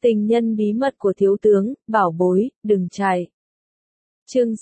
Tình nhân bí mật của thiếu tướng, bảo bối, đừng chạy. Chương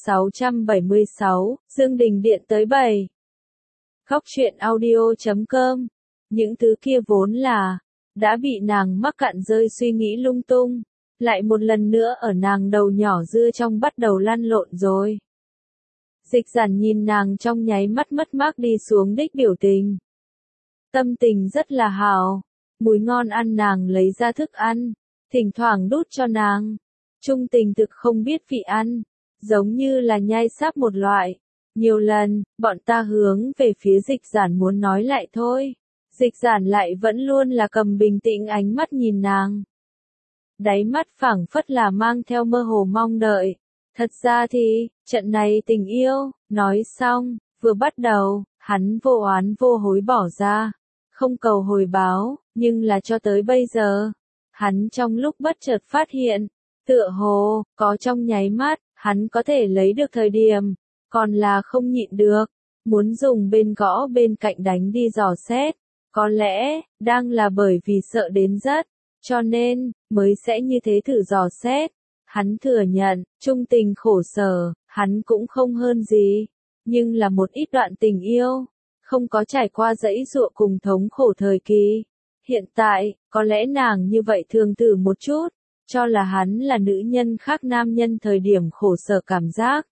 676, Dương Đình Điện tới 7. Góc truyện audio.com. Những thứ kia vốn là đã bị nàng mắc cạn rơi suy nghĩ lung tung, lại một lần nữa ở nàng đầu nhỏ dưa trong bắt đầu lăn lộn rồi. Dịch Giản nhìn nàng trong nháy mắt mất mát đi xuống đích biểu tình. Tâm tình rất là hào, mùi ngon ăn nàng lấy ra thức ăn, thỉnh thoảng đút cho nàng. Trung tình thực không biết vị ăn, giống như là nhai sáp một loại. Nhiều lần, bọn ta hướng về phía Dịch Giản muốn nói lại thôi. Dịch Giản lại vẫn luôn là cầm bình tĩnh ánh mắt nhìn nàng. Đáy mắt phảng phất là mang theo mơ hồ mong đợi. Thật ra thì, trận này tình yêu, nói xong, vừa bắt đầu, hắn vô oán vô hối bỏ ra. Không cầu hồi báo, nhưng là cho tới bây giờ. Hắn trong lúc bất chợt phát hiện, tựa hồ, có trong nháy mắt, hắn có thể lấy được thời điểm, còn là không nhịn được, muốn dùng bên gõ bên cạnh đánh đi dò xét, có lẽ, đang là bởi vì sợ đến rất, cho nên, mới sẽ như thế thử dò xét. Hắn thừa nhận, trung tình khổ sở, hắn cũng không hơn gì, nhưng là một ít đoạn tình yêu, không có trải qua dãy dụa cùng thống khổ thời kỳ. Hiện tại, có lẽ nàng như vậy thường thử một chút, cho là hắn là nữ nhân khác nam nhân thời điểm khổ sở cảm giác.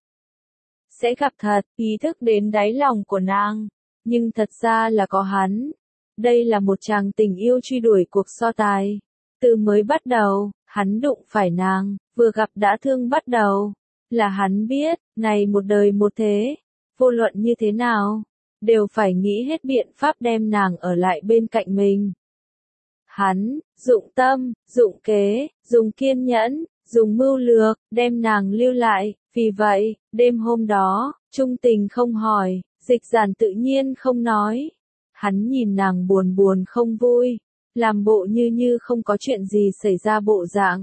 Sẽ gặp thật, ý thức đến đáy lòng của nàng, nhưng thật ra là có hắn. Đây là một chàng tình yêu truy đuổi cuộc so tài. Từ mới bắt đầu, hắn đụng phải nàng, vừa gặp đã thương bắt đầu. Là hắn biết, này một đời một thế, vô luận như thế nào, đều phải nghĩ hết biện pháp đem nàng ở lại bên cạnh mình. Hắn, dụng tâm, dụng kế, dùng kiên nhẫn, dùng mưu lược, đem nàng lưu lại, vì vậy, đêm hôm đó, trung tình không hỏi, Dịch Giản tự nhiên không nói. Hắn nhìn nàng buồn buồn không vui, làm bộ như không có chuyện gì xảy ra bộ dạng.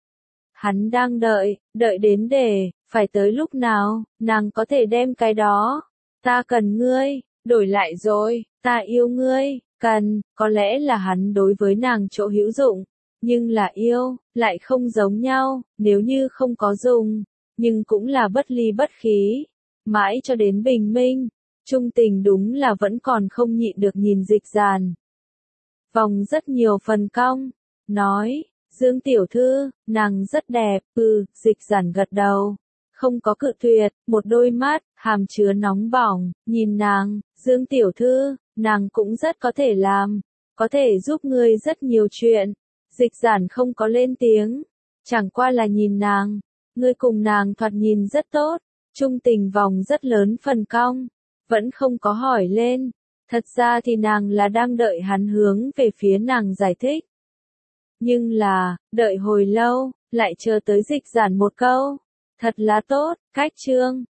Hắn đang đợi đến để, phải tới lúc nào, nàng có thể đem cái đó. Ta cần ngươi, đổi lại rồi, ta yêu ngươi, cần, có lẽ là hắn đối với nàng chỗ hữu dụng, nhưng là yêu, lại không giống nhau, nếu như không có dùng, nhưng cũng là bất ly bất khí. Mãi cho đến bình minh, trung tình đúng là vẫn còn không nhịn được nhìn Dịch Giản. Vòng rất nhiều phần cong, nói, Dương tiểu thư, nàng rất đẹp, Dịch Giản gật đầu. Không có cự tuyệt, một đôi mắt, hàm chứa nóng bỏng, nhìn nàng, Dương tiểu thư, nàng cũng rất có thể làm, có thể giúp ngươi rất nhiều chuyện. Dịch Giản không có lên tiếng, chẳng qua là nhìn nàng, ngươi cùng nàng thoạt nhìn rất tốt, trung tình vòng rất lớn phần cong, vẫn không có hỏi lên. Thật ra thì nàng là đang đợi hắn hướng về phía nàng giải thích. Nhưng là, đợi hồi lâu, lại chờ tới Dịch Giản một câu. Thật là tốt, cách chương,